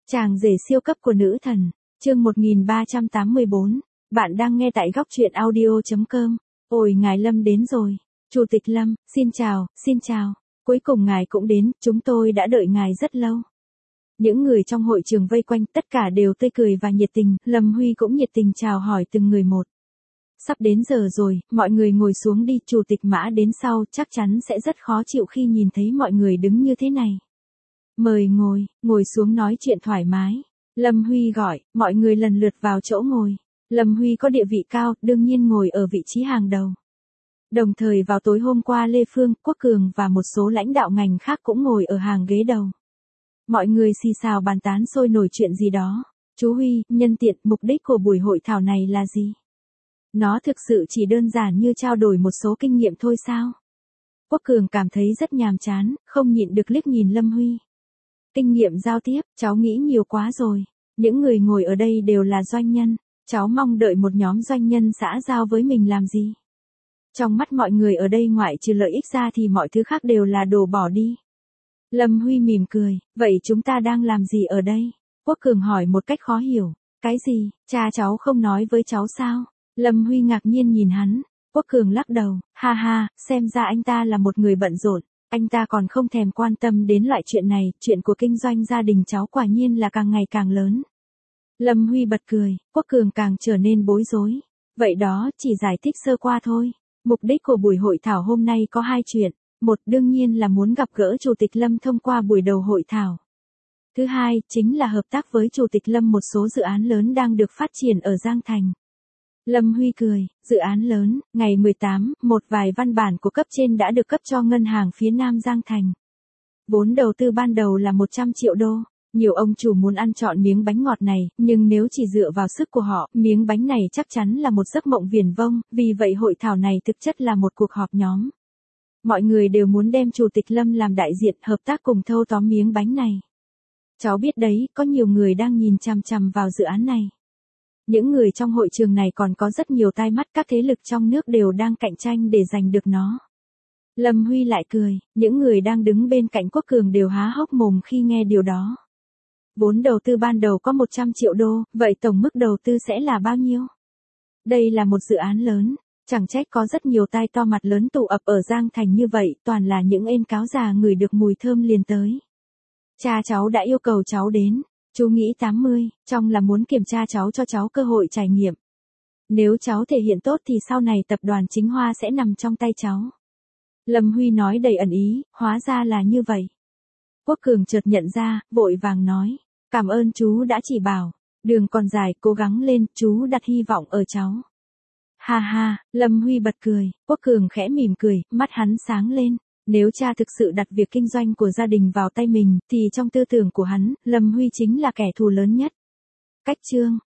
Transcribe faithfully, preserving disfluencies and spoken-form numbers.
Chàng rể siêu cấp của nữ thần, chương một nghìn ba trăm tám mươi bốn, bạn đang nghe tại góc truyện audio chấm com. Ôi ngài Lâm đến rồi. Chủ tịch Lâm, xin chào, xin chào. Cuối cùng ngài cũng đến, chúng tôi đã đợi ngài rất lâu. Những người trong hội trường vây quanh tất cả đều tươi cười và nhiệt tình, Lâm Huy cũng nhiệt tình chào hỏi từng người một. Sắp đến giờ rồi, mọi người ngồi xuống đi, Chủ tịch Mã đến sau chắc chắn sẽ rất khó chịu khi nhìn thấy mọi người đứng như thế này. Mời ngồi, ngồi xuống nói chuyện thoải mái. Lâm Huy gọi, mọi người lần lượt vào chỗ ngồi. Lâm Huy có địa vị cao, đương nhiên ngồi ở vị trí hàng đầu. Đồng thời vào tối hôm qua Lê Phương, Quốc Cường và một số lãnh đạo ngành khác cũng ngồi ở hàng ghế đầu. Mọi người xì xào bàn tán sôi nổi chuyện gì đó. Chú Huy, nhân tiện, mục đích của buổi hội thảo này là gì? Nó thực sự chỉ đơn giản như trao đổi một số kinh nghiệm thôi sao? Quốc Cường cảm thấy rất nhàm chán, không nhịn được liếc nhìn Lâm Huy. Kinh nghiệm giao tiếp, cháu nghĩ nhiều quá rồi. Những người ngồi ở đây đều là doanh nhân. Cháu mong đợi một nhóm doanh nhân xã giao với mình làm gì? Trong mắt mọi người ở đây ngoại trừ lợi ích ra thì mọi thứ khác đều là đồ bỏ đi. Lâm Huy mỉm cười, vậy chúng ta đang làm gì ở đây? Quốc Cường hỏi một cách khó hiểu. Cái gì, cha cháu không nói với cháu sao? Lâm Huy ngạc nhiên nhìn hắn. Quốc Cường lắc đầu, ha ha, xem ra anh ta là một người bận rộn. Anh ta còn không thèm quan tâm đến loại chuyện này, chuyện của kinh doanh gia đình cháu quả nhiên là càng ngày càng lớn. Lâm Huy bật cười, Quốc Cường càng trở nên bối rối. Vậy đó, chỉ giải thích sơ qua thôi. Mục đích của buổi hội thảo hôm nay có hai chuyện. Một, đương nhiên là muốn gặp gỡ Chủ tịch Lâm thông qua buổi đầu hội thảo. Thứ hai, chính là hợp tác với Chủ tịch Lâm một số dự án lớn đang được phát triển ở Giang Thành. Lâm Huy cười, dự án lớn, ngày mười tám, một vài văn bản của cấp trên đã được cấp cho ngân hàng phía Nam Giang Thành. Vốn đầu tư ban đầu là một trăm triệu đô. Nhiều ông chủ muốn ăn trọn miếng bánh ngọt này, nhưng nếu chỉ dựa vào sức của họ, miếng bánh này chắc chắn là một giấc mộng viển vông, vì vậy hội thảo này thực chất là một cuộc họp nhóm. Mọi người đều muốn đem Chủ tịch Lâm làm đại diện hợp tác cùng thâu tóm miếng bánh này. Cháu biết đấy, có nhiều người đang nhìn chằm chằm vào dự án này. Những người trong hội trường này còn có rất nhiều tai mắt, các thế lực trong nước đều đang cạnh tranh để giành được nó. Lâm Huy lại cười, những người đang đứng bên cạnh Quốc Cường đều há hốc mồm khi nghe điều đó. Vốn đầu tư ban đầu có một trăm triệu đô, vậy tổng mức đầu tư sẽ là bao nhiêu? Đây là một dự án lớn, chẳng trách có rất nhiều tai to mặt lớn tụ ập ở Giang Thành như vậy, toàn là những ên cáo già ngửi được mùi thơm liền tới. Cha cháu đã yêu cầu cháu đến. Chú nghĩ tám mươi, trong là muốn kiểm tra cháu cho cháu cơ hội trải nghiệm. Nếu cháu thể hiện tốt thì sau này tập đoàn Chính Hoa sẽ nằm trong tay cháu. Lâm Huy nói đầy ẩn ý, hóa ra là như vậy. Quốc Cường chợt nhận ra, vội vàng nói, cảm ơn chú đã chỉ bảo, đường còn dài, cố gắng lên, chú đặt hy vọng ở cháu. Ha ha, Lâm Huy bật cười, Quốc Cường khẽ mỉm cười, mắt hắn sáng lên. Nếu cha thực sự đặt việc kinh doanh của gia đình vào tay mình, thì trong tư tưởng của hắn, Lâm Huy chính là kẻ thù lớn nhất. Cách chương,